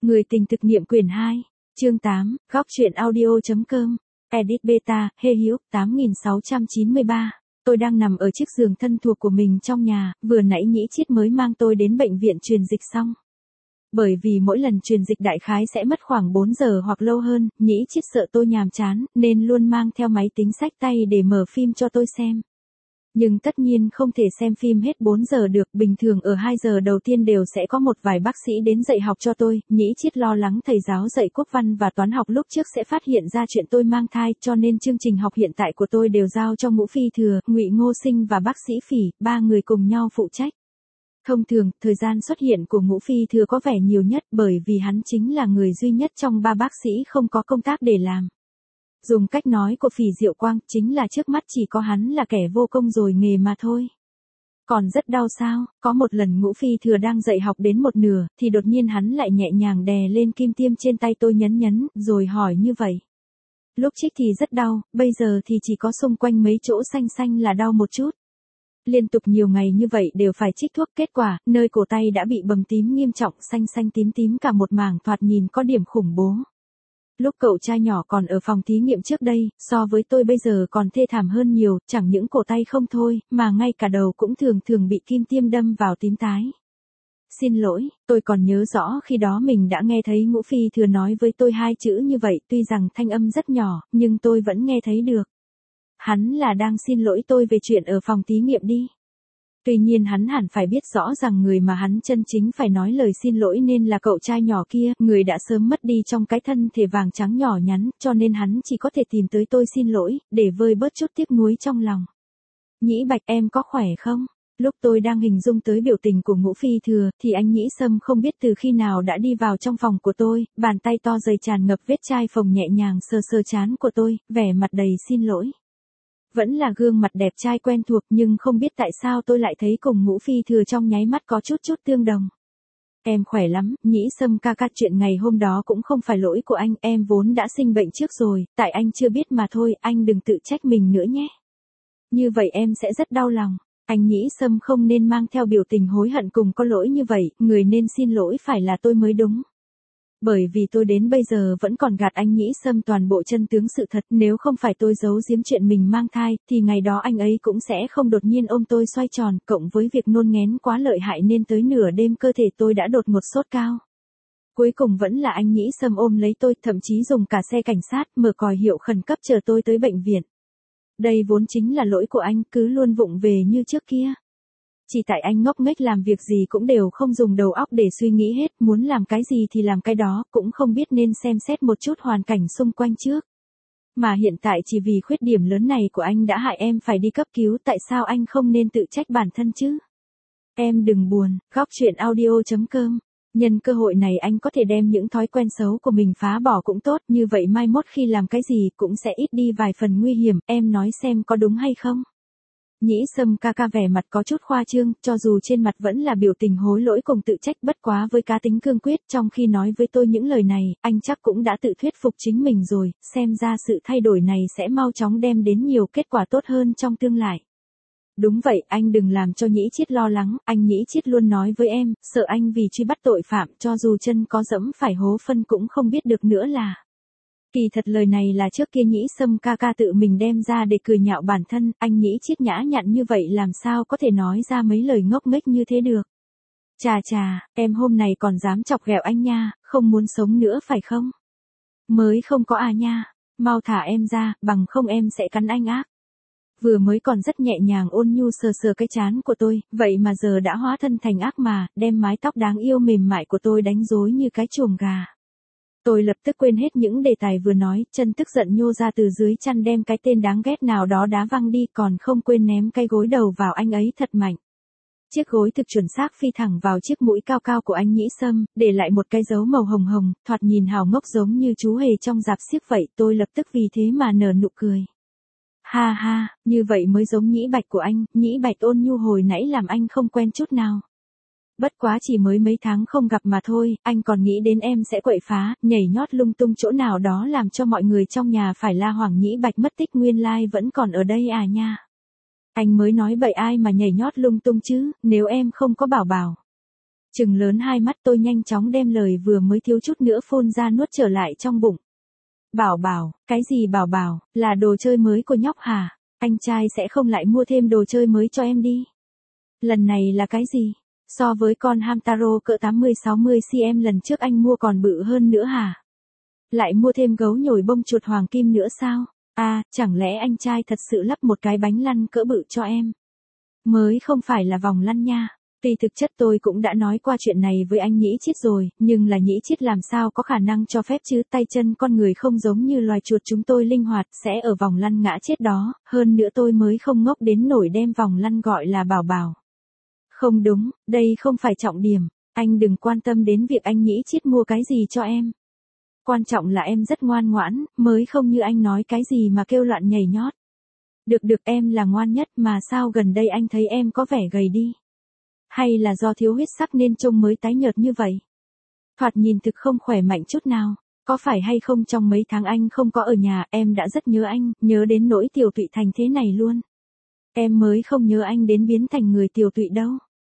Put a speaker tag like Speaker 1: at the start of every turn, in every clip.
Speaker 1: Người tình thực nghiệm quyển 2, chương 8, góc truyện audio.com, edit beta, Hê Hiếu, 8693. Tôi đang nằm ở chiếc giường thân thuộc của mình trong nhà, vừa nãy Nhĩ Chiết mới mang tôi đến bệnh viện truyền dịch xong. Bởi vì mỗi lần truyền dịch đại khái sẽ mất khoảng 4 giờ hoặc lâu hơn, Nhĩ Chiết sợ tôi nhàm chán, nên luôn mang theo máy tính xách tay để mở phim cho tôi xem. Nhưng tất nhiên không thể xem phim hết 4 giờ được, bình thường ở 2 giờ đầu tiên đều sẽ có một vài bác sĩ đến dạy học cho tôi. Nhĩ Chiết lo lắng thầy giáo dạy quốc văn và toán học lúc trước sẽ phát hiện ra chuyện tôi mang thai, cho nên chương trình học hiện tại của tôi đều giao cho Ngũ Phi Thừa, Ngụy Ngô Sinh và bác sĩ Phỉ, ba người cùng nhau phụ trách. Thông thường, thời gian xuất hiện của Ngũ Phi Thừa có vẻ nhiều nhất bởi vì hắn chính là người duy nhất trong ba bác sĩ không có công tác để làm. Dùng cách nói của Phỉ Diệu Quang, chính là trước mắt chỉ có hắn là kẻ vô công rồi nghề mà thôi. Còn rất đau sao, có một lần Ngũ Phi Thừa đang dạy học đến một nửa, thì đột nhiên hắn lại nhẹ nhàng đè lên kim tiêm trên tay tôi nhấn, rồi hỏi như vậy. Lúc trích thì rất đau, bây giờ thì chỉ có xung quanh mấy chỗ xanh là đau một chút. Liên tục nhiều ngày như vậy đều phải trích thuốc, kết quả, nơi cổ tay đã bị bầm tím nghiêm trọng, xanh tím cả một mảng, thoạt nhìn có điểm khủng bố. Lúc cậu trai nhỏ còn ở phòng thí nghiệm trước đây, so với tôi bây giờ còn thê thảm hơn nhiều, chẳng những cổ tay không thôi, mà ngay cả đầu cũng thường bị kim tiêm đâm vào tím tái. Xin lỗi, tôi còn nhớ rõ khi đó mình đã nghe thấy Ngũ Phi Thừa nói với tôi hai chữ như vậy, tuy rằng thanh âm rất nhỏ, nhưng tôi vẫn nghe thấy được. Hắn là đang xin lỗi tôi về chuyện ở phòng thí nghiệm đi. Tuy nhiên hắn hẳn phải biết rõ rằng người mà hắn chân chính phải nói lời xin lỗi nên là cậu trai nhỏ kia, người đã sớm mất đi trong cái thân thể vàng trắng nhỏ nhắn, cho nên hắn chỉ có thể tìm tới tôi xin lỗi, để vơi bớt chút tiếc nuối trong lòng. Nhĩ Bạch, em có khỏe không? Lúc tôi đang hình dung tới biểu tình của Ngũ Phi Thừa, thì anh Nhĩ Sâm không biết từ khi nào đã đi vào trong phòng của tôi, bàn tay to dày tràn ngập vết chai phồng nhẹ nhàng sờ trán của tôi, vẻ mặt đầy xin lỗi. Vẫn là gương mặt đẹp trai quen thuộc, nhưng không biết tại sao tôi lại thấy cùng Ngũ Phi Thừa trong nháy mắt có chút tương đồng. Em khỏe lắm, Nhĩ Sâm ca, chuyện ngày hôm đó cũng không phải lỗi của anh, em vốn đã sinh bệnh trước rồi, tại anh chưa biết mà thôi, anh đừng tự trách mình nữa nhé. Như vậy em sẽ rất đau lòng. Anh Nhĩ Sâm không nên mang theo biểu tình hối hận cùng có lỗi như vậy, người nên xin lỗi phải là tôi mới đúng. Bởi vì tôi đến bây giờ vẫn còn gạt anh Nhĩ Sâm toàn bộ chân tướng sự thật, nếu không phải tôi giấu giếm chuyện mình mang thai, thì ngày đó anh ấy cũng sẽ không đột nhiên ôm tôi xoay tròn, cộng với việc nôn nghén quá lợi hại nên tới nửa đêm cơ thể tôi đã đột ngột sốt cao. Cuối cùng vẫn là anh Nhĩ Sâm ôm lấy tôi, thậm chí dùng cả xe cảnh sát, mở còi hiệu khẩn cấp chờ tôi tới bệnh viện. Đây vốn chính là lỗi của anh, cứ luôn vụng về như trước kia. Chỉ tại anh ngốc nghếch làm việc gì cũng đều không dùng đầu óc để suy nghĩ hết, muốn làm cái gì thì làm cái đó, cũng không biết nên xem xét một chút hoàn cảnh xung quanh trước. Mà hiện tại chỉ vì khuyết điểm lớn này của anh đã hại em phải đi cấp cứu, tại sao anh không nên tự trách bản thân chứ? Em đừng buồn, góc truyện audio.com. Nhân cơ hội này anh có thể đem những thói quen xấu của mình phá bỏ cũng tốt, như vậy mai mốt khi làm cái gì cũng sẽ ít đi vài phần nguy hiểm, em nói xem có đúng hay không? Nhĩ Sâm ca vẻ mặt có chút khoa trương, cho dù trên mặt vẫn là biểu tình hối lỗi cùng tự trách, bất quá với cá tính cương quyết, trong khi nói với tôi những lời này, anh chắc cũng đã tự thuyết phục chính mình rồi, xem ra sự thay đổi này sẽ mau chóng đem đến nhiều kết quả tốt hơn trong tương lai. Đúng vậy, anh đừng làm cho Nhĩ Chiết lo lắng, anh Nhĩ Chiết luôn nói với em, sợ anh vì truy bắt tội phạm, cho dù chân có dẫm phải hố phân cũng không biết được nữa là. Kỳ thật lời này là trước kia Nhĩ Sâm ca tự mình đem ra để cười nhạo bản thân, anh Nhĩ Chiết nhã nhặn như vậy làm sao có thể nói ra mấy lời ngốc nghếch như thế được. Chà, em hôm này còn dám chọc ghẹo anh nha, không muốn sống nữa phải không? Mới không có à nha, mau thả em ra, bằng không em sẽ cắn anh ác. Vừa mới còn rất nhẹ nhàng ôn nhu sờ cái trán của tôi, vậy mà giờ đã hóa thân thành ác mà, đem mái tóc đáng yêu mềm mại của tôi đánh rối như cái chuồng gà. Tôi lập tức quên hết những đề tài vừa nói, chân tức giận nhô ra từ dưới chăn đem cái tên đáng ghét nào đó đá văng đi, còn không quên ném cái gối đầu vào anh ấy thật mạnh. Chiếc gối thực chuẩn xác phi thẳng vào chiếc mũi cao của anh Nhĩ Sâm, để lại một cái dấu màu hồng, thoạt nhìn hào ngốc giống như chú hề trong rạp xiếc vậy, tôi lập tức vì thế mà nở nụ cười. Ha, như vậy mới giống Nhĩ Bạch của anh, Nhĩ Bạch ôn nhu hồi nãy làm anh không quen chút nào. Bất quá chỉ mới mấy tháng không gặp mà thôi, anh còn nghĩ đến em sẽ quậy phá, nhảy nhót lung tung chỗ nào đó làm cho mọi người trong nhà phải la hoảng Nhĩ Bạch mất tích nguyên lai vẫn còn ở đây à nha. Anh mới nói bậy ai mà nhảy nhót lung tung chứ, nếu em không có bảo. Trừng lớn hai mắt tôi nhanh chóng đem lời vừa mới thiếu chút nữa phun ra nuốt trở lại trong bụng. Bảo bảo, cái gì bảo bảo, là đồ chơi mới của nhóc hả? Anh trai sẽ không lại mua thêm đồ chơi mới cho em đi. Lần này là cái gì? So với con Hamtaro cỡ 80-60 cm lần trước anh mua còn bự hơn nữa hả? Lại mua thêm gấu nhồi bông chuột hoàng kim nữa sao? À, chẳng lẽ anh trai thật sự lắp một cái bánh lăn cỡ bự cho em? Mới không phải là vòng lăn nha. Tuy thực chất tôi cũng đã nói qua chuyện này với anh Nhĩ Chiết rồi, nhưng là Nhĩ Chiết làm sao có khả năng cho phép chứ, tay chân con người không giống như loài chuột chúng tôi linh hoạt sẽ ở vòng lăn ngã chết đó, hơn nữa tôi mới không ngốc đến nổi đem vòng lăn gọi là bảo bảo. Không đúng, đây không phải trọng điểm, anh đừng quan tâm đến việc anh Nhĩ Chiết mua cái gì cho em. Quan trọng là em rất ngoan ngoãn, mới không như anh nói cái gì mà kêu loạn nhảy nhót. Được em là ngoan nhất mà sao gần đây anh thấy em có vẻ gầy đi. Hay là do thiếu huyết sắc nên trông mới tái nhợt như vậy? Thoạt nhìn thực không khỏe mạnh chút nào. Có phải hay không trong mấy tháng anh không có ở nhà em đã rất nhớ anh, nhớ đến nỗi tiểu tụy thành thế này luôn. Em mới không nhớ anh đến biến thành người tiểu tụy đâu.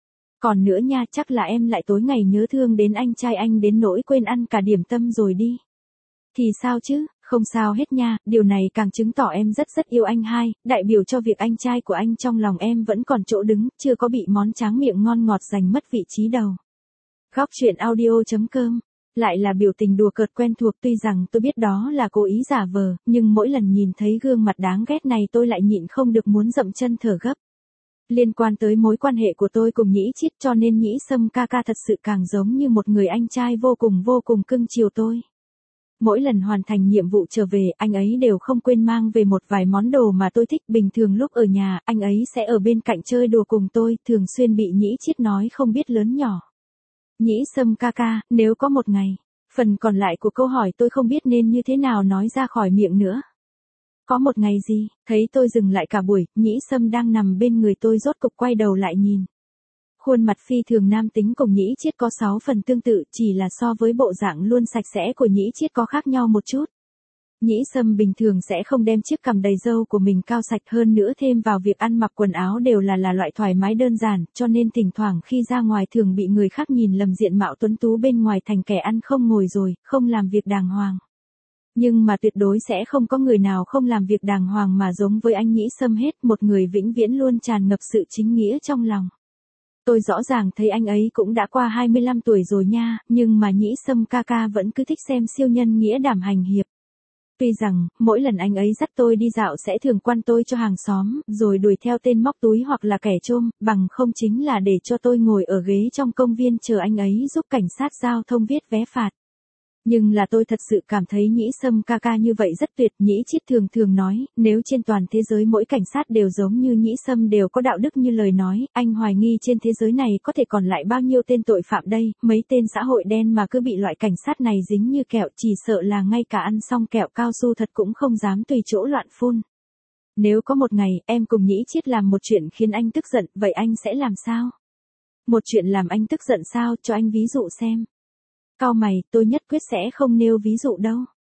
Speaker 1: Còn nữa nha, chắc là em lại tối ngày nhớ thương đến anh trai anh đến nỗi quên ăn cả điểm tâm rồi đi. Thì sao chứ, không sao hết nha, điều này càng chứng tỏ em rất yêu anh hai, đại biểu cho việc anh trai của anh trong lòng em vẫn còn chỗ đứng, chưa có bị món tráng miệng ngon ngọt giành mất vị trí đầu. Góc truyện audio.com. Lại là biểu tình đùa cợt quen thuộc, tuy rằng tôi biết đó là cố ý giả vờ, nhưng mỗi lần nhìn thấy gương mặt đáng ghét này tôi lại nhịn không được muốn dậm chân thở gấp. Liên quan tới mối quan hệ của tôi cùng Nhĩ Chiết cho nên Nhĩ Sâm ca ca thật sự càng giống như một người anh trai vô cùng cưng chiều tôi. Mỗi lần hoàn thành nhiệm vụ trở về, anh ấy đều không quên mang về một vài món đồ mà tôi thích. Bình thường lúc ở nhà, anh ấy sẽ ở bên cạnh chơi đùa cùng tôi, thường xuyên bị Nhĩ Chiết nói không biết lớn nhỏ. Nhĩ Sâm ca ca, nếu có một ngày, phần còn lại của câu hỏi tôi không biết nên như thế nào nói ra khỏi miệng nữa. Có một ngày gì, thấy tôi dừng lại cả buổi, Nhĩ Sâm đang nằm bên người tôi rốt cục quay đầu lại nhìn. Khuôn mặt phi thường nam tính cùng Nhĩ Chiết có 6 phần tương tự, chỉ là so với bộ dạng luôn sạch sẽ của Nhĩ Chiết có khác nhau một chút. Nhĩ Sâm bình thường sẽ không đem chiếc cằm đầy râu của mình cao sạch, hơn nữa thêm vào việc ăn mặc quần áo đều là loại thoải mái đơn giản, cho nên thỉnh thoảng khi ra ngoài thường bị người khác nhìn lầm diện mạo tuấn tú bên ngoài thành kẻ ăn không ngồi rồi, không làm việc đàng hoàng. Nhưng mà tuyệt đối sẽ không có người nào không làm việc đàng hoàng mà giống với anh Nhĩ Sâm hết, một người vĩnh viễn luôn tràn ngập sự chính nghĩa trong lòng. Tôi rõ ràng thấy anh ấy cũng đã qua 25 tuổi rồi nha, nhưng mà Nhĩ Sâm ca ca vẫn cứ thích xem siêu nhân nghĩa đảm hành hiệp. Tuy rằng, mỗi lần anh ấy dắt tôi đi dạo sẽ thường quan tôi cho hàng xóm, rồi đuổi theo tên móc túi hoặc là kẻ trôm, bằng không chính là để cho tôi ngồi ở ghế trong công viên chờ anh ấy giúp cảnh sát giao thông viết vé phạt. Nhưng là tôi thật sự cảm thấy Nhĩ Sâm ca ca như vậy rất tuyệt. Nhĩ Chiết thường nói, nếu trên toàn thế giới mỗi cảnh sát đều giống như Nhĩ Sâm đều có đạo đức như lời nói, anh hoài nghi trên thế giới này có thể còn lại bao nhiêu tên tội phạm đây, mấy tên xã hội đen mà cứ bị loại cảnh sát này dính như kẹo, chỉ sợ là ngay cả ăn xong kẹo cao su thật cũng không dám tùy chỗ loạn phun. Nếu có một ngày, em cùng Nhĩ Chiết làm một chuyện khiến anh tức giận, vậy anh sẽ làm sao? Một chuyện làm anh tức giận sao, cho anh ví dụ xem. Cau mày, tôi nhất quyết sẽ không nêu ví dụ đâu.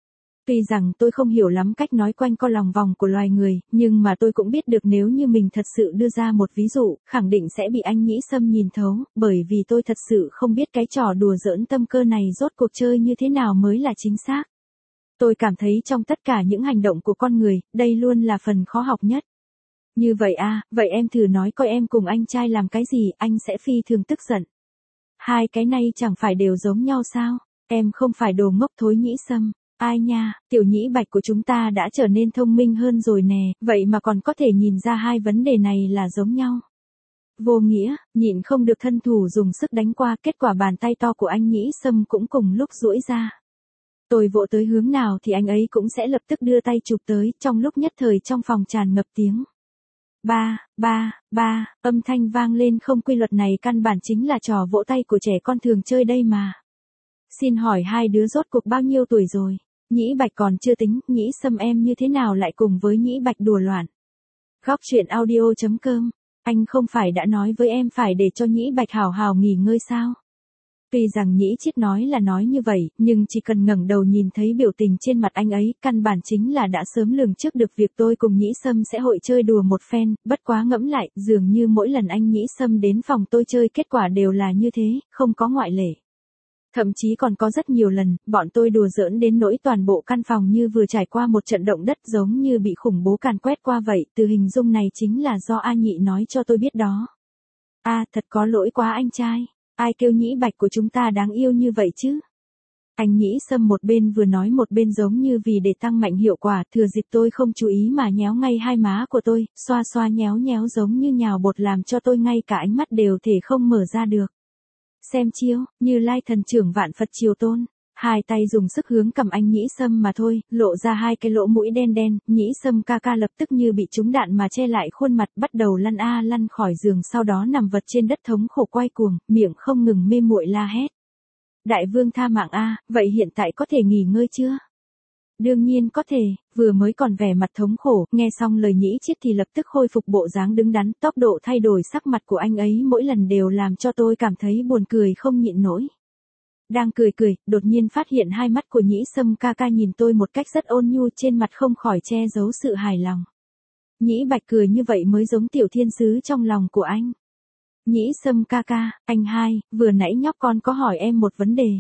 Speaker 1: Tuy rằng tôi không hiểu lắm cách nói quanh co lòng vòng của loài người, nhưng mà tôi cũng biết được nếu như mình thật sự đưa ra một ví dụ, khẳng định sẽ bị anh Nhĩ Sâm nhìn thấu, bởi vì tôi thật sự không biết cái trò đùa giỡn tâm cơ này rốt cuộc chơi như thế nào mới là chính xác. Tôi cảm thấy trong tất cả những hành động của con người, đây luôn là phần khó học nhất. Như vậy à, vậy em thử nói coi em cùng anh trai làm cái gì, anh sẽ phi thường tức giận. Hai cái này chẳng phải đều giống nhau sao? Em không phải đồ ngốc thối Nhĩ Sâm. Ai nha, tiểu Nhĩ Bạch của chúng ta đã trở nên thông minh hơn rồi nè, vậy mà còn có thể nhìn ra hai vấn đề này là giống nhau. Vô nghĩa, nhịn không được thân thủ dùng sức đánh qua, kết quả bàn tay to của anh Nhĩ Sâm cũng cùng lúc duỗi ra. Tôi vỗ tới hướng nào thì anh ấy cũng sẽ lập tức đưa tay chụp tới, trong lúc nhất thời trong phòng tràn ngập tiếng. Ba, âm thanh vang lên không quy luật này căn bản chính là trò vỗ tay của trẻ con thường chơi đây mà. Xin hỏi hai đứa rốt cuộc bao nhiêu tuổi rồi? Nhĩ Bạch còn chưa tính, Nhĩ Sâm em như thế nào lại cùng với Nhĩ Bạch đùa loạn? Góc truyện audio.com, anh không phải đã nói với em phải để cho Nhĩ Bạch hào hào nghỉ ngơi sao? Tuy rằng Nhĩ Chiết nói là nói như vậy, nhưng chỉ cần ngẩng đầu nhìn thấy biểu tình trên mặt anh ấy, căn bản chính là đã sớm lường trước được việc tôi cùng Nhĩ Sâm sẽ hội chơi đùa một phen, bất quá ngẫm lại, dường như mỗi lần anh Nhĩ Sâm đến phòng tôi chơi kết quả đều là như thế, không có ngoại lệ. Thậm chí còn có rất nhiều lần, bọn tôi đùa giỡn đến nỗi toàn bộ căn phòng như vừa trải qua một trận động đất giống như bị khủng bố càn quét qua vậy, từ hình dung này chính là do A Nhị nói cho tôi biết đó. Thật có lỗi quá anh trai. Ai kêu Nhĩ Bạch của chúng ta đáng yêu như vậy chứ? Anh Nhĩ Sâm một bên vừa nói một bên giống như vì để tăng mạnh hiệu quả, thừa dịp tôi không chú ý mà nhéo ngay hai má của tôi, xoa xoa nhéo nhéo giống như nhào bột làm cho tôi ngay cả ánh mắt đều thể không mở ra được. Xem chiêu, Như Lai thần trưởng vạn Phật triều tôn. Hai tay dùng sức hướng cầm anh Nhĩ Sâm mà thôi, lộ ra hai cái lỗ mũi đen đen, Nhĩ Sâm ca ca lập tức như bị trúng đạn mà che lại khuôn mặt, bắt đầu lăn lăn khỏi giường, sau đó nằm vật trên đất thống khổ quay cuồng, miệng không ngừng mê muội la hét. Đại vương tha mạng vậy hiện tại có thể nghỉ ngơi chưa? Đương nhiên có thể, vừa mới còn vẻ mặt thống khổ, nghe xong lời Nhĩ Chiết thì lập tức khôi phục bộ dáng đứng đắn, tốc độ thay đổi sắc mặt của anh ấy mỗi lần đều làm cho tôi cảm thấy buồn cười không nhịn nổi. Đang cười, đột nhiên phát hiện hai mắt của Nhĩ Sâm ca ca nhìn tôi một cách rất ôn nhu, trên mặt không khỏi che giấu sự hài lòng. Nhĩ Bạch cười như vậy mới giống tiểu thiên sứ trong lòng của anh. Nhĩ Sâm ca ca, anh hai, vừa nãy nhóc con có hỏi em một vấn đề.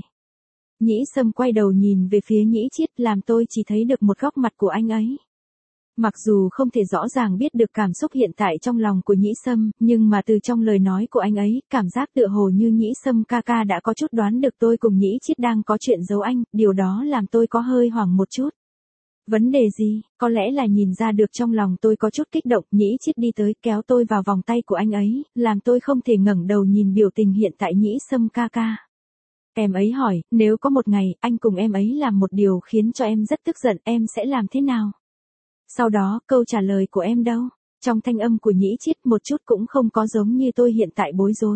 Speaker 1: Nhĩ Sâm quay đầu nhìn về phía Nhĩ Chiết, làm tôi chỉ thấy được một góc mặt của anh ấy. Mặc dù không thể rõ ràng biết được cảm xúc hiện tại trong lòng của Nhĩ Sâm, nhưng mà từ trong lời nói của anh ấy, cảm giác tựa hồ như Nhĩ Sâm ca ca đã có chút đoán được tôi cùng Nhĩ Chiết đang có chuyện giấu anh, điều đó làm tôi có hơi hoảng một chút. Vấn đề gì? Có lẽ là nhìn ra được trong lòng tôi có chút kích động, Nhĩ Chiết đi tới kéo tôi vào vòng tay của anh ấy, làm tôi không thể ngẩng đầu nhìn biểu tình hiện tại Nhĩ Sâm ca ca. Em ấy hỏi, nếu có một ngày, anh cùng em ấy làm một điều khiến cho em rất tức giận, em sẽ làm thế nào? Sau đó, câu trả lời của em đâu? Trong thanh âm của Nhĩ Chiết một chút cũng không có giống như tôi hiện tại bối rối.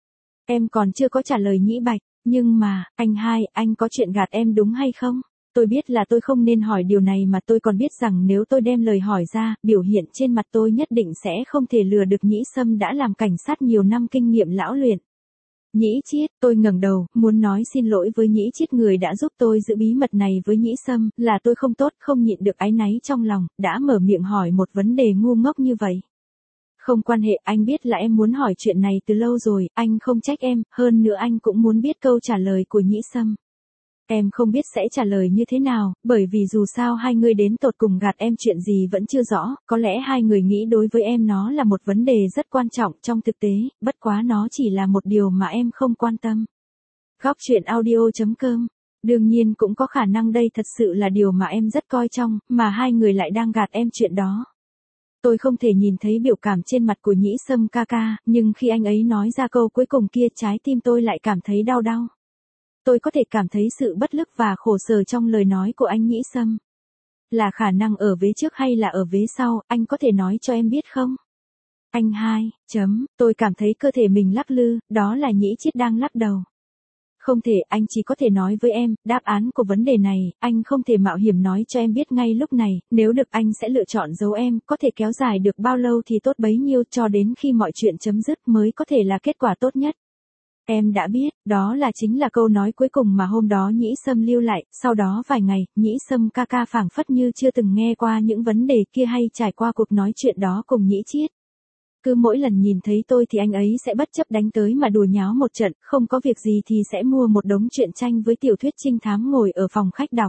Speaker 1: Em còn chưa có trả lời Nhĩ Bạch, nhưng mà, anh hai, anh có chuyện gạt em đúng hay không? Tôi biết là tôi không nên hỏi điều này mà tôi còn biết rằng nếu tôi đem lời hỏi ra, biểu hiện trên mặt tôi nhất định sẽ không thể lừa được Nhĩ Sâm đã làm cảnh sát nhiều năm kinh nghiệm lão luyện. Nhĩ Chiết, tôi ngẩng đầu, muốn nói xin lỗi với Nhĩ Chiết người đã giúp tôi giữ bí mật này với Nhĩ Sâm, là tôi không tốt, không nhịn được áy náy trong lòng, đã mở miệng hỏi một vấn đề ngu ngốc như vậy. Không quan hệ, anh biết là em muốn hỏi chuyện này từ lâu rồi, anh không trách em, hơn nữa anh cũng muốn biết câu trả lời của Nhĩ Sâm. Em không biết sẽ trả lời như thế nào, bởi vì dù sao hai người đến tột cùng gạt em chuyện gì vẫn chưa rõ, có lẽ hai người nghĩ đối với em nó là một vấn đề rất quan trọng trong thực tế, bất quá nó chỉ là một điều mà em không quan tâm. Góc truyện audio.com. Đương nhiên cũng có khả năng đây thật sự là điều mà em rất coi trọng, mà hai người lại đang gạt em chuyện đó. Tôi không thể nhìn thấy biểu cảm trên mặt của Nhĩ Sâm ca ca, nhưng khi anh ấy nói ra câu cuối cùng kia trái tim tôi lại cảm thấy đau đau. Tôi có thể cảm thấy sự bất lực và khổ sở trong lời nói của anh Nhĩ Sâm. Là khả năng ở vế trước hay là ở vế sau, anh có thể nói cho em biết không? Anh hai, tôi cảm thấy cơ thể mình lắc lư, đó là Nhĩ Chiết đang lắc đầu. Không thể, anh chỉ có thể nói với em, đáp án của vấn đề này, anh không thể mạo hiểm nói cho em biết ngay lúc này, nếu được anh sẽ lựa chọn giấu em, có thể kéo dài được bao lâu thì tốt bấy nhiêu cho đến khi mọi chuyện chấm dứt mới có thể là kết quả tốt nhất. Em đã biết, đó là chính là câu nói cuối cùng mà hôm đó Nhĩ Sâm lưu lại, sau đó vài ngày, Nhĩ Sâm ca ca phảng phất như chưa từng nghe qua những vấn đề kia hay trải qua cuộc nói chuyện đó cùng Nhĩ Chiết. Cứ mỗi lần nhìn thấy tôi thì anh ấy sẽ bất chấp đánh tới mà đùa nháo một trận, không có việc gì thì sẽ mua một đống truyện tranh với tiểu thuyết trinh thám ngồi ở phòng khách đọc.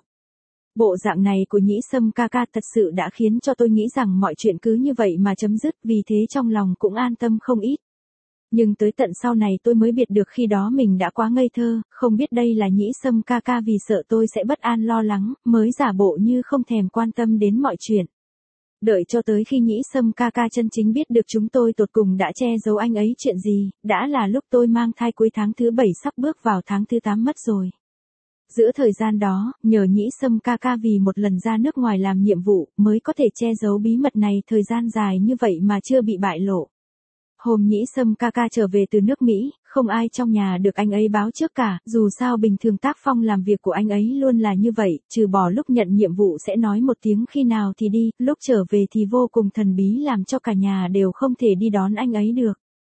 Speaker 1: Bộ dạng này của Nhĩ Sâm ca ca thật sự đã khiến cho tôi nghĩ rằng mọi chuyện cứ như vậy mà chấm dứt, vì thế trong lòng cũng an tâm không ít. Nhưng tới tận sau này tôi mới biết được khi đó mình đã quá ngây thơ, không biết đây là Nhĩ Sâm ca ca vì sợ tôi sẽ bất an lo lắng, mới giả bộ như không thèm quan tâm đến mọi chuyện. Đợi cho tới khi Nhĩ Sâm ca ca chân chính biết được chúng tôi tột cùng đã che giấu anh ấy chuyện gì, đã là lúc tôi mang thai cuối tháng thứ 7 sắp bước vào tháng thứ 8 mất rồi. Giữa thời gian đó, nhờ Nhĩ Sâm ca ca vì một lần ra nước ngoài làm nhiệm vụ, mới có thể che giấu bí mật này thời gian dài như vậy mà chưa bị bại lộ. Hôm Nhĩ Sâm ca ca trở về từ nước Mỹ, không ai trong nhà được anh ấy báo trước cả, dù sao bình thường tác phong làm việc của anh ấy luôn là như vậy, trừ bỏ lúc nhận nhiệm vụ sẽ nói một tiếng khi nào thì đi, lúc trở về thì vô cùng thần bí làm cho cả nhà đều không thể đi đón anh ấy được.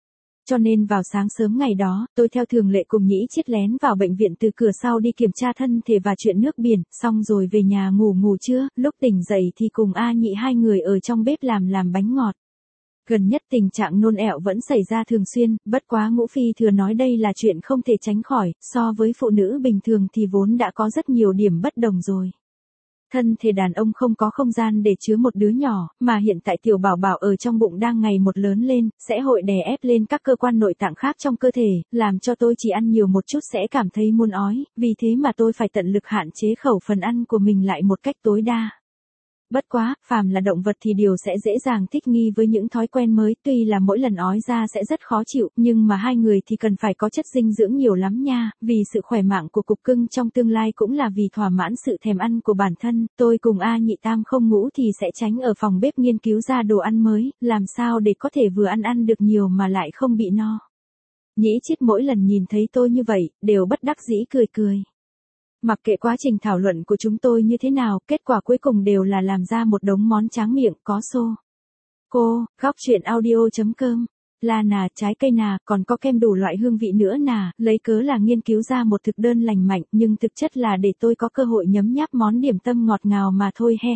Speaker 1: Cho nên vào sáng sớm ngày đó, tôi theo thường lệ cùng Nhĩ Chiết lén vào bệnh viện từ cửa sau đi kiểm tra thân thể và chuyện nước biển, xong rồi về nhà ngủ trưa, lúc tỉnh dậy thì cùng A Nhị hai người ở trong bếp làm bánh ngọt. Gần nhất tình trạng nôn ẹo vẫn xảy ra thường xuyên, bất quá Ngũ Phi thừa nói đây là chuyện không thể tránh khỏi, so với phụ nữ bình thường thì vốn đã có rất nhiều điểm bất đồng rồi. Thân thể đàn ông không có không gian để chứa một đứa nhỏ, mà hiện tại tiểu bảo bảo ở trong bụng đang ngày một lớn lên, sẽ hội đè ép lên các cơ quan nội tạng khác trong cơ thể, làm cho tôi chỉ ăn nhiều một chút sẽ cảm thấy muốn ói, vì thế mà tôi phải tận lực hạn chế khẩu phần ăn của mình lại một cách tối đa. Bất quá, phàm là động vật thì đều sẽ dễ dàng thích nghi với những thói quen mới, tuy là mỗi lần ói ra sẽ rất khó chịu, nhưng mà hai người thì cần phải có chất dinh dưỡng nhiều lắm nha, vì sự khỏe mạnh của cục cưng trong tương lai cũng là vì thỏa mãn sự thèm ăn của bản thân, tôi cùng A Nhị Tam không ngủ thì sẽ tránh ở phòng bếp nghiên cứu ra đồ ăn mới, làm sao để có thể vừa ăn được nhiều mà lại không bị no. Nhĩ Chiết mỗi lần nhìn thấy tôi như vậy, đều bất đắc dĩ cười. Mặc kệ quá trình thảo luận của chúng tôi như thế nào, kết quả cuối cùng đều là làm ra một đống món tráng miệng, có xô cô, góc truyện audio.com, là nà, trái cây nà, còn có kem đủ loại hương vị nữa nà, lấy cớ là nghiên cứu ra một thực đơn lành mạnh, nhưng thực chất là để tôi có cơ hội nhấm nháp món điểm tâm ngọt ngào mà thôi he.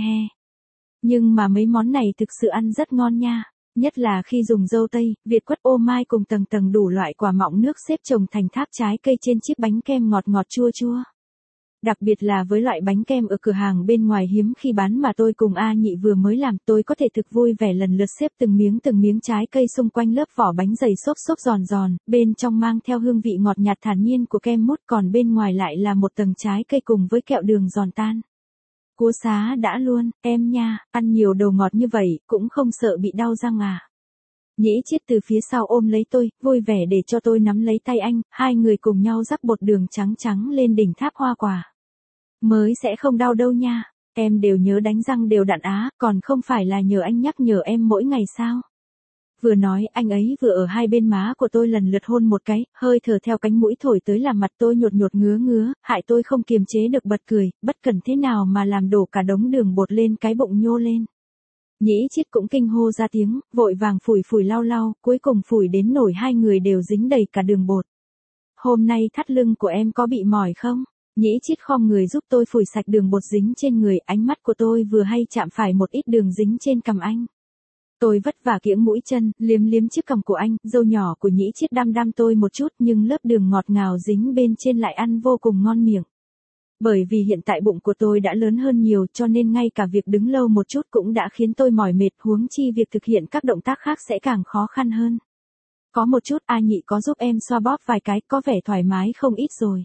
Speaker 1: Nhưng mà mấy món này thực sự ăn rất ngon nha. Nhất là khi dùng dâu tây, Việt quất ô mai cùng tầng đủ loại quả mọng nước xếp chồng thành tháp trái cây trên chiếc bánh kem ngọt chua. Đặc biệt là với loại bánh kem ở cửa hàng bên ngoài hiếm khi bán mà tôi cùng A Nhị vừa mới làm, tôi có thể thực vui vẻ lần lượt xếp từng miếng trái cây xung quanh lớp vỏ bánh dày xốp giòn, bên trong mang theo hương vị ngọt nhạt thản nhiên của kem mút, còn bên ngoài lại là một tầng trái cây cùng với kẹo đường giòn tan. Cua xá đã luôn, em nha, ăn nhiều đồ ngọt như vậy, cũng không sợ bị đau răng à. Nhĩ Chiết từ phía sau ôm lấy tôi, vui vẻ để cho tôi nắm lấy tay anh, hai người cùng nhau rắc bột đường trắng lên đỉnh tháp hoa quả. Mới sẽ không đau đâu nha, em đều nhớ đánh răng đều đặn á, còn không phải là nhờ anh nhắc nhở em mỗi ngày sao. Vừa nói anh ấy vừa ở hai bên má của tôi lần lượt hôn một cái, hơi thở theo cánh mũi thổi tới làm mặt tôi nhột ngứa, hại tôi không kiềm chế được bật cười, bất cần thế nào mà làm đổ cả đống đường bột lên cái bụng nhô lên. Nhĩ Chiết cũng kinh hô ra tiếng, vội vàng phủi lau, cuối cùng phủi đến nổi hai người đều dính đầy cả đường bột. Hôm nay thắt lưng của em có bị mỏi không? Nhĩ Chiết khom người giúp tôi phủi sạch đường bột dính trên người, ánh mắt của tôi vừa hay chạm phải một ít đường dính trên cằm anh. Tôi vất vả kiễng mũi chân, liếm chiếc cằm của anh, râu nhỏ của Nhĩ Chiết đăm tôi một chút nhưng lớp đường ngọt ngào dính bên trên lại ăn vô cùng ngon miệng. Bởi vì hiện tại bụng của tôi đã lớn hơn nhiều cho nên ngay cả việc đứng lâu một chút cũng đã khiến tôi mỏi mệt, huống chi việc thực hiện các động tác khác sẽ càng khó khăn hơn. Có một chút A Nhị có giúp em xoa bóp vài cái, có vẻ thoải mái không ít rồi.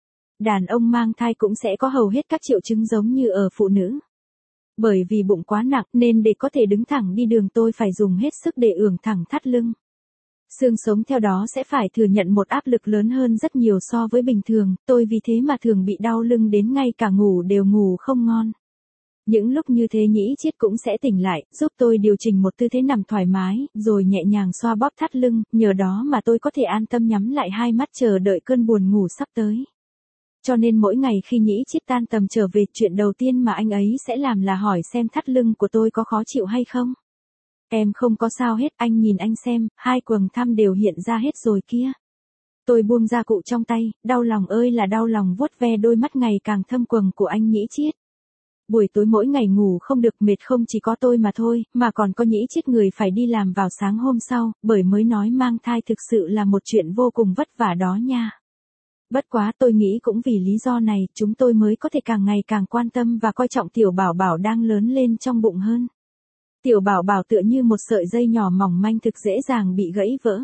Speaker 1: Đàn ông mang thai cũng sẽ có hầu hết các triệu chứng giống như ở phụ nữ. Bởi vì bụng quá nặng nên để có thể đứng thẳng đi đường tôi phải dùng hết sức để ưỡn thẳng thắt lưng. Xương sống theo đó sẽ phải thừa nhận một áp lực lớn hơn rất nhiều so với bình thường, tôi vì thế mà thường bị đau lưng đến ngay cả ngủ đều ngủ không ngon. Những lúc như thế Nhĩ Chiết cũng sẽ tỉnh lại, giúp tôi điều chỉnh một tư thế nằm thoải mái, rồi nhẹ nhàng xoa bóp thắt lưng, nhờ đó mà tôi có thể an tâm nhắm lại hai mắt chờ đợi cơn buồn ngủ sắp tới. Cho nên mỗi ngày khi Nhĩ Chiết tan tầm trở về, chuyện đầu tiên mà anh ấy sẽ làm là hỏi xem thắt lưng của tôi có khó chịu hay không. Em không có sao hết, anh nhìn anh xem, hai quầng thâm đều hiện ra hết rồi kia. Tôi buông ra cụ trong tay, đau lòng ơi là đau lòng, vuốt ve đôi mắt ngày càng thâm quầng của anh Nhĩ Chiết. Buổi tối mỗi ngày ngủ không được, mệt không chỉ có tôi mà thôi, mà còn có Nhĩ Chiết người phải đi làm vào sáng hôm sau, bởi mới nói mang thai thực sự là một chuyện vô cùng vất vả đó nha. Bất quá tôi nghĩ cũng vì lý do này, chúng tôi mới có thể càng ngày càng quan tâm và coi trọng tiểu bảo bảo đang lớn lên trong bụng hơn. Tiểu bảo bảo tựa như một sợi dây nhỏ mỏng manh thực dễ dàng bị gãy vỡ.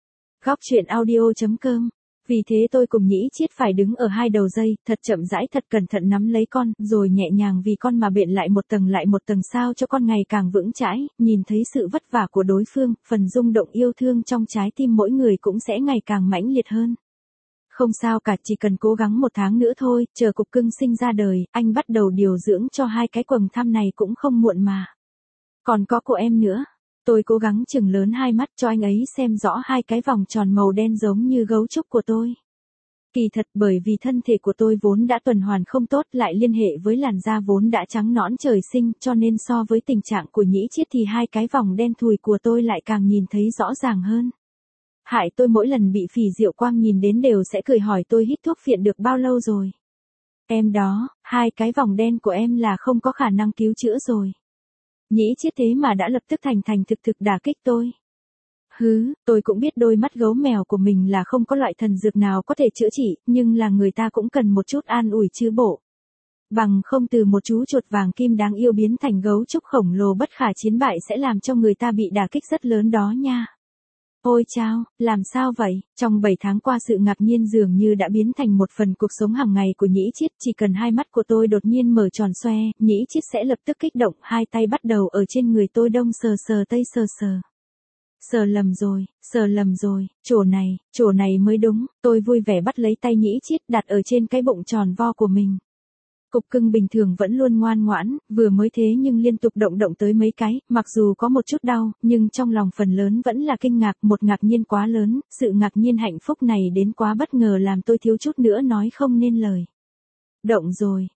Speaker 1: Góc truyện audio.com. Vì thế tôi cùng Nhĩ Chiết phải đứng ở hai đầu dây, thật chậm rãi thật cẩn thận nắm lấy con, rồi nhẹ nhàng vì con mà bện lại một tầng sao cho con ngày càng vững chãi, nhìn thấy sự vất vả của đối phương, phần rung động yêu thương trong trái tim mỗi người cũng sẽ ngày càng mãnh liệt hơn. Không sao cả, chỉ cần cố gắng 1 tháng nữa thôi, chờ cục cưng sinh ra đời, anh bắt đầu điều dưỡng cho hai cái quầng thâm này cũng không muộn mà. Còn có của em nữa. Tôi cố gắng chừng lớn hai mắt cho anh ấy xem rõ hai cái vòng tròn màu đen giống như gấu trúc của tôi. Kỳ thật bởi vì thân thể của tôi vốn đã tuần hoàn không tốt, lại liên hệ với làn da vốn đã trắng nõn trời sinh, cho nên so với tình trạng của Nhĩ Chiết thì hai cái vòng đen thùi của tôi lại càng nhìn thấy rõ ràng hơn. hại tôi mỗi lần bị Phỉ Diệu Quang nhìn đến đều sẽ cười hỏi tôi hít thuốc phiện được bao lâu rồi. Em đó, 2 cái vòng đen của em là không có khả năng cứu chữa rồi. Nhĩ Chiết thế mà đã lập tức thành thực đả kích tôi. Tôi cũng biết đôi mắt gấu mèo của mình là không có loại thần dược nào có thể chữa trị, nhưng là người ta cũng cần một chút an ủi chứ bộ. Bằng không từ một chú chuột vàng kim đáng yêu biến thành gấu trúc khổng lồ bất khả chiến bại sẽ làm cho người ta bị đả kích rất lớn đó nha. Ôi chao, làm sao vậy? Trong 7 tháng qua sự ngạc nhiên dường như đã biến thành một phần cuộc sống hàng ngày của Nhĩ Chiết, chỉ cần hai mắt của tôi đột nhiên mở tròn xoe, Nhĩ Chiết sẽ lập tức kích động, hai tay bắt đầu ở trên người tôi đông sờ tây sờ. Sờ lầm rồi, chỗ này mới đúng, tôi vui vẻ bắt lấy tay Nhĩ Chiết đặt ở trên cái bụng tròn vo của mình. Cục cưng bình thường vẫn luôn ngoan ngoãn, vừa mới thế nhưng liên tục động tới mấy cái, mặc dù có một chút đau, nhưng trong lòng phần lớn vẫn là kinh ngạc, một ngạc nhiên quá lớn, sự ngạc nhiên hạnh phúc này đến quá bất ngờ làm tôi thiếu chút nữa nói không nên lời. Động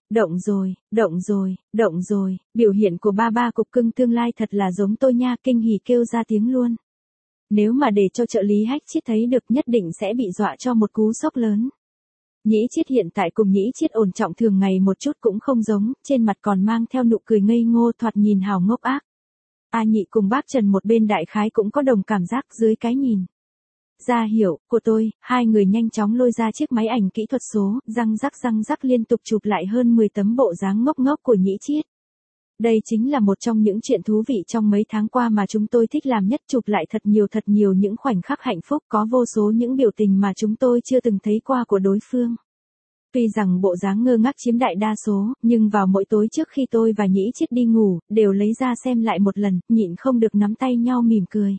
Speaker 1: rồi, biểu hiện của ba cục cưng tương lai thật là giống tôi nha, kinh hỉ kêu ra tiếng luôn. Nếu mà để cho trợ lý Hách Chiết thấy được nhất định sẽ bị dọa cho một cú sốc lớn. Nhĩ Chiết hiện tại cùng Nhĩ Chiết ổn trọng thường ngày một chút cũng không giống, trên mặt còn mang theo nụ cười ngây ngô thoạt nhìn hào ngốc ác. A Nhị cùng bác Trần một bên đại khái cũng có đồng cảm giác dưới cái nhìn. Ra hiểu, của tôi, hai người nhanh chóng lôi ra chiếc máy ảnh kỹ thuật số, răng rắc liên tục chụp lại hơn 10 tấm bộ dáng ngốc của Nhĩ Chiết. Đây chính là một trong những chuyện thú vị trong mấy tháng qua mà chúng tôi thích làm nhất, chụp lại thật nhiều những khoảnh khắc hạnh phúc, có vô số những biểu tình mà chúng tôi chưa từng thấy qua của đối phương. Tuy rằng bộ dáng ngơ ngác chiếm đại đa số, nhưng vào mỗi tối trước khi tôi và Nhĩ Chiết đi ngủ, đều lấy ra xem lại một lần, nhịn không được nắm tay nhau mỉm cười.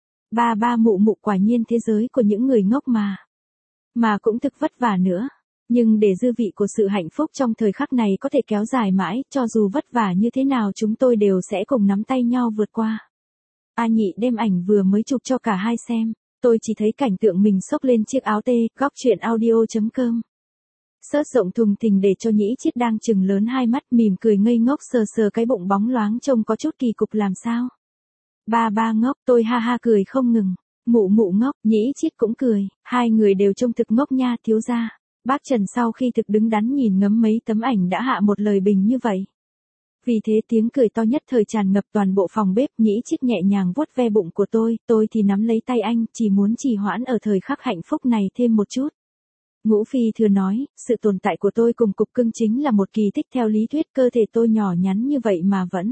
Speaker 1: Ba mụ quả nhiên thế giới của những người ngốc mà cũng thực vất vả nữa. Nhưng để dư vị của sự hạnh phúc trong thời khắc này có thể kéo dài mãi, cho dù vất vả như thế nào chúng tôi đều sẽ cùng nắm tay nhau vượt qua. A Nhị đem ảnh vừa mới chụp cho cả hai xem, tôi chỉ thấy cảnh tượng mình xốc lên chiếc áo tê, góc chuyện audio.com. Sớt rộng thùng thình để cho Nhĩ Chiết đang trừng lớn hai mắt mỉm cười ngây ngốc sờ cái bụng bóng loáng trông có chút kỳ cục làm sao. Ba ngốc, tôi ha cười không ngừng. Mụ ngốc, Nhĩ Chiết cũng cười, hai người đều trông thực ngốc nha thiếu gia. Bác Trần sau khi thực đứng đắn nhìn ngắm mấy tấm ảnh đã hạ một lời bình như vậy. Vì thế tiếng cười to nhất thời tràn ngập toàn bộ phòng bếp, Nhĩ Chiết nhẹ nhàng vuốt ve bụng của tôi thì nắm lấy tay anh, chỉ muốn trì hoãn ở thời khắc hạnh phúc này thêm một chút. Ngũ Phi thừa nói, sự tồn tại của tôi cùng cục cưng chính là một kỳ tích theo lý thuyết cơ thể tôi nhỏ nhắn như vậy mà vẫn.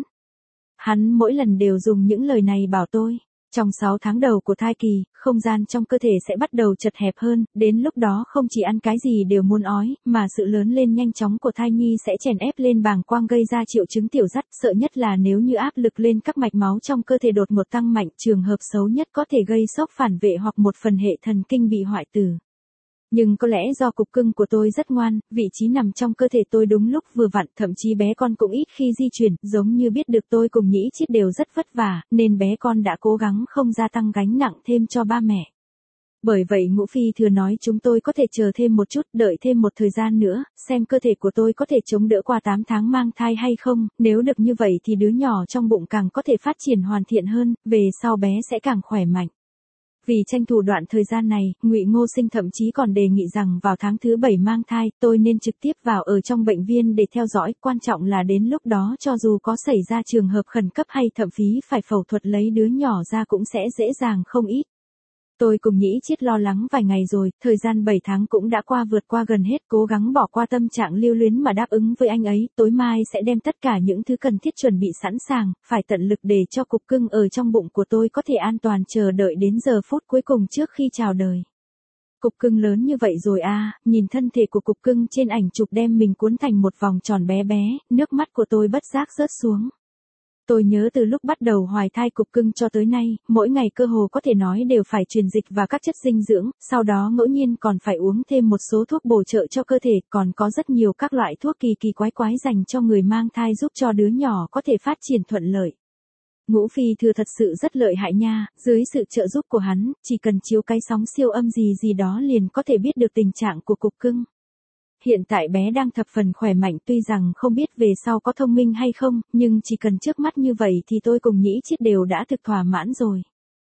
Speaker 1: Hắn mỗi lần đều dùng những lời này bảo tôi. Trong 6 tháng đầu của thai kỳ, không gian trong cơ thể sẽ bắt đầu chật hẹp hơn, đến lúc đó không chỉ ăn cái gì đều muốn ói, mà sự lớn lên nhanh chóng của thai nhi sẽ chèn ép lên bàng quang gây ra triệu chứng tiểu dắt, sợ nhất là nếu như áp lực lên các mạch máu trong cơ thể đột ngột tăng mạnh, trường hợp xấu nhất có thể gây sốc phản vệ hoặc một phần hệ thần kinh bị hoại tử. Nhưng có lẽ do cục cưng của tôi rất ngoan, vị trí nằm trong cơ thể tôi đúng lúc vừa vặn, thậm chí bé con cũng ít khi di chuyển, giống như biết được tôi cùng Nhĩ Chiết đều rất vất vả, nên bé con đã cố gắng không gia tăng gánh nặng thêm cho ba mẹ. Bởi vậy Ngũ Phi thừa nói chúng tôi có thể chờ thêm một chút, đợi thêm một thời gian nữa, xem cơ thể của tôi có thể chống đỡ qua 8 tháng mang thai hay không, nếu được như vậy thì đứa nhỏ trong bụng càng có thể phát triển hoàn thiện hơn, về sau bé sẽ càng khỏe mạnh. Vì tranh thủ đoạn thời gian này, Ngụy Ngô Sinh thậm chí còn đề nghị rằng vào tháng thứ 7 mang thai, tôi nên trực tiếp vào ở trong bệnh viện để theo dõi, quan trọng là đến lúc đó cho dù có xảy ra trường hợp khẩn cấp hay thậm chí phải phẫu thuật lấy đứa nhỏ ra cũng sẽ dễ dàng không ít. Tôi cùng Nhĩ Chiết lo lắng vài ngày rồi, thời gian 7 tháng cũng đã qua vượt qua gần hết, cố gắng bỏ qua tâm trạng lưu luyến mà đáp ứng với anh ấy, tối mai sẽ đem tất cả những thứ cần thiết chuẩn bị sẵn sàng, phải tận lực để cho cục cưng ở trong bụng của tôi có thể an toàn chờ đợi đến giờ phút cuối cùng trước khi chào đời. Cục cưng lớn như vậy rồi à, nhìn thân thể của cục cưng trên ảnh chụp đem mình cuốn thành một vòng tròn bé bé, nước mắt của tôi bất giác rớt xuống. Tôi nhớ từ lúc bắt đầu hoài thai cục cưng cho tới nay, mỗi ngày cơ hồ có thể nói đều phải truyền dịch và các chất dinh dưỡng, sau đó ngẫu nhiên còn phải uống thêm một số thuốc bổ trợ cho cơ thể, còn có rất nhiều các loại thuốc kỳ quái dành cho người mang thai giúp cho đứa nhỏ có thể phát triển thuận lợi. Ngũ Phi thừa thật sự rất lợi hại nha, dưới sự trợ giúp của hắn, chỉ cần chiếu cái sóng siêu âm gì đó liền có thể biết được tình trạng của cục cưng. Hiện tại bé đang thập phần khỏe mạnh, tuy rằng không biết về sau có thông minh hay không, nhưng chỉ cần trước mắt như vậy thì tôi cùng Nhĩ Chiết đều đã thực thỏa mãn rồi.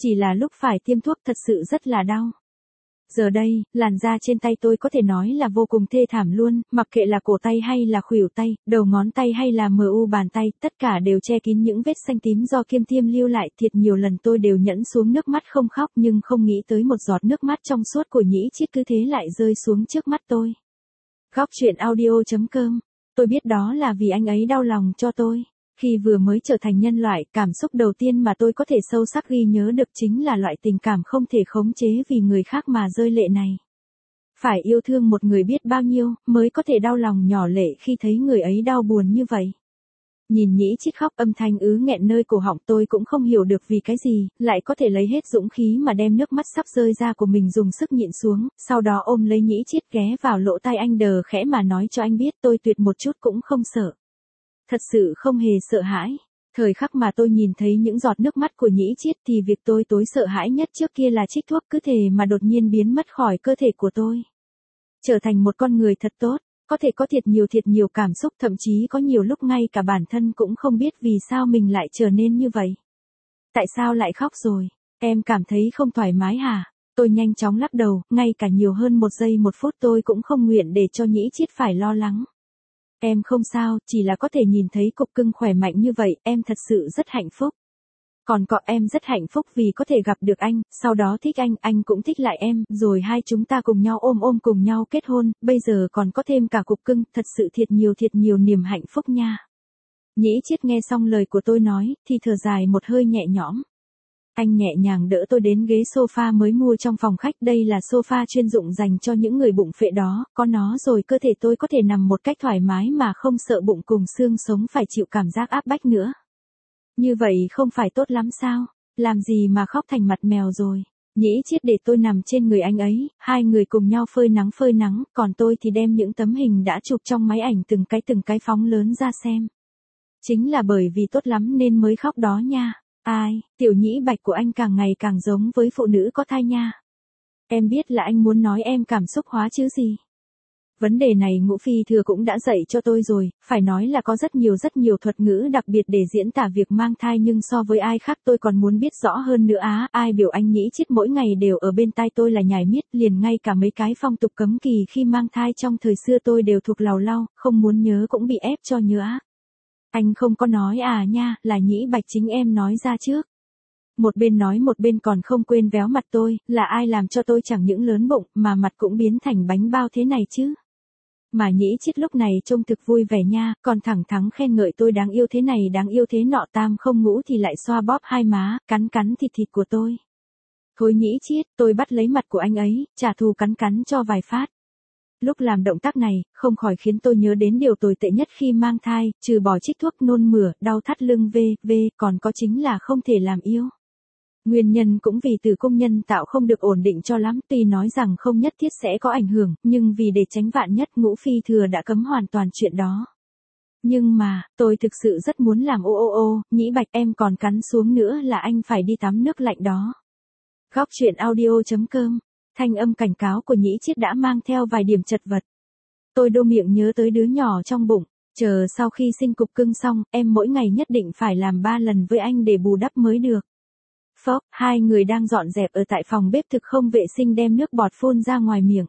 Speaker 1: Chỉ là lúc phải tiêm thuốc thật sự rất là đau. Giờ đây, làn da trên tay tôi có thể nói là vô cùng thê thảm luôn, mặc kệ là cổ tay hay là khuỷu tay, đầu ngón tay hay là mu bàn tay, tất cả đều che kín những vết xanh tím do kim tiêm lưu lại. Thiệt nhiều lần tôi đều nhẫn xuống nước mắt không khóc nhưng không nghĩ tới một giọt nước mắt trong suốt của Nhĩ Chiết cứ thế lại rơi xuống trước mắt tôi. Góc chuyện audio.com. Tôi biết đó là vì anh ấy đau lòng cho tôi. Khi vừa mới trở thành nhân loại, cảm xúc đầu tiên mà tôi có thể sâu sắc ghi nhớ được chính là loại tình cảm không thể khống chế vì người khác mà rơi lệ này. Phải yêu thương một người biết bao nhiêu, mới có thể đau lòng nhỏ lệ khi thấy người ấy đau buồn như vậy. Nhìn Nhĩ Chiết khóc âm thanh nghẹn nơi cổ họng, tôi cũng không hiểu được vì cái gì, lại có thể lấy hết dũng khí mà đem nước mắt sắp rơi ra của mình dùng sức nhịn xuống, sau đó ôm lấy Nhĩ Chiết ghé vào lỗ tai anh đờ khẽ mà nói cho anh biết tôi tuyệt một chút cũng không sợ. Thật sự không hề sợ hãi. Thời khắc mà tôi nhìn thấy những giọt nước mắt của Nhĩ Chiết thì việc tôi tối sợ hãi nhất trước kia là trích thuốc cứ thể mà đột nhiên biến mất khỏi cơ thể của tôi. Trở thành một con người thật tốt, có thể có thiệt nhiều cảm xúc, thậm chí có nhiều lúc ngay cả bản thân cũng không biết vì sao mình lại trở nên như vậy. Tại sao lại khóc rồi? Em cảm thấy không thoải mái hả? Tôi nhanh chóng lắc đầu, ngay cả nhiều hơn 1 giây 1 phút tôi cũng không nguyện để cho Nhĩ Chiết phải lo lắng. Em không sao, chỉ là có thể nhìn thấy cục cưng khỏe mạnh như vậy, em thật sự rất hạnh phúc. Còn em rất hạnh phúc vì có thể gặp được anh, sau đó thích anh cũng thích lại em, rồi hai chúng ta cùng nhau ôm cùng nhau kết hôn, bây giờ còn có thêm cả cục cưng, thật sự thiệt nhiều niềm hạnh phúc nha. Nhĩ Chiết nghe xong lời của tôi nói, thì thở dài một hơi nhẹ nhõm. Anh nhẹ nhàng đỡ tôi đến ghế sofa mới mua trong phòng khách, đây là sofa chuyên dụng dành cho những người bụng phệ đó, có nó rồi cơ thể tôi có thể nằm một cách thoải mái mà không sợ bụng cùng xương sống phải chịu cảm giác áp bách nữa. Như vậy không phải tốt lắm sao? Làm gì mà khóc thành mặt mèo rồi. Nhĩ Chiết để tôi nằm trên người anh ấy, hai người cùng nhau phơi nắng, còn tôi thì đem những tấm hình đã chụp trong máy ảnh từng cái phóng lớn ra xem. Chính là bởi vì tốt lắm nên mới khóc đó nha. Ai, tiểu nhĩ bạch của anh càng ngày càng giống với phụ nữ có thai nha. Em biết là anh muốn nói em cảm xúc hóa chứ gì. Vấn đề này Ngũ Phi Thừa cũng đã dạy cho tôi rồi, phải nói là có rất nhiều thuật ngữ đặc biệt để diễn tả việc mang thai, nhưng so với ai khác tôi còn muốn biết rõ hơn nữa á. Ai biểu anh Nhĩ Chiết mỗi ngày đều ở bên tai tôi là nhải miết, liền ngay cả mấy cái phong tục cấm kỳ khi mang thai trong thời xưa tôi đều thuộc lào lau, không muốn nhớ cũng bị ép cho nhớ á. Anh không có nói à nha, là Nhĩ Bạch chính em nói ra trước. Một bên nói một bên còn không quên véo mặt tôi, là ai làm cho tôi chẳng những lớn bụng mà mặt cũng biến thành bánh bao thế này chứ. Mà Nhĩ Chiết lúc này trông thực vui vẻ nha, còn thẳng thắn khen ngợi tôi đáng yêu thế này đáng yêu thế nọ, tam không ngũ thì lại xoa bóp hai má, cắn thịt của tôi. Thôi Nhĩ Chiết, tôi bắt lấy mặt của anh ấy, trả thù cắn cho vài phát. Lúc làm động tác này, không khỏi khiến tôi nhớ đến điều tồi tệ nhất khi mang thai, trừ bỏ trích thuốc nôn mửa, đau thắt lưng còn có chính là không thể làm yêu. Nguyên nhân cũng vì tử cung nhân tạo không được ổn định cho lắm, tuy nói rằng không nhất thiết sẽ có ảnh hưởng, nhưng vì để tránh vạn nhất Ngũ Phi Thừa đã cấm hoàn toàn chuyện đó. Nhưng mà, tôi thực sự rất muốn làm ô, Nhĩ Bạch em còn cắn xuống nữa là anh phải đi tắm nước lạnh đó. Góc chuyện audio.com. Thanh âm cảnh cáo của Nhĩ Chiết đã mang theo vài điểm chật vật. Tôi đô miệng nhớ tới đứa nhỏ trong bụng, chờ sau khi sinh cục cưng xong, em mỗi ngày nhất định phải làm 3 lần với anh để bù đắp mới được. Phốc, hai người đang dọn dẹp ở tại phòng bếp thực không vệ sinh đem nước bọt phun ra ngoài miệng.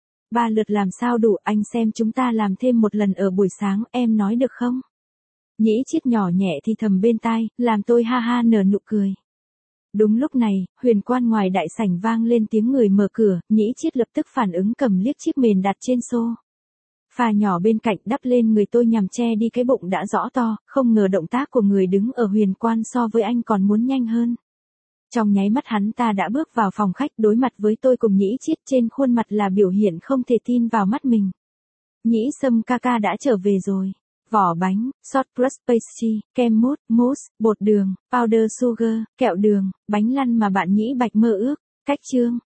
Speaker 1: 3 lượt làm sao đủ, anh xem chúng ta làm thêm một lần ở buổi sáng, em nói được không? Nhĩ Chiết nhỏ nhẹ thì thầm bên tai, làm tôi ha ha nở nụ cười. Đúng lúc này, huyền quan ngoài đại sảnh vang lên tiếng người mở cửa, Nhĩ Chiết lập tức phản ứng cầm liếc chiếc mền đặt trên xô phà nhỏ bên cạnh đắp lên người tôi nhằm che đi cái bụng đã rõ to, không ngờ động tác của người đứng ở huyền quan so với anh còn muốn nhanh hơn. Trong nháy mắt hắn ta đã bước vào phòng khách đối mặt với tôi cùng Nhĩ Chiết, trên khuôn mặt là biểu hiện không thể tin vào mắt mình. Nhĩ Sâm ca ca đã trở về rồi. Vỏ bánh, short crust pastry, kem mousse, bột đường, powder sugar, kẹo đường, bánh lăn mà bạn Nhĩ Bạch mơ ước. Cách chương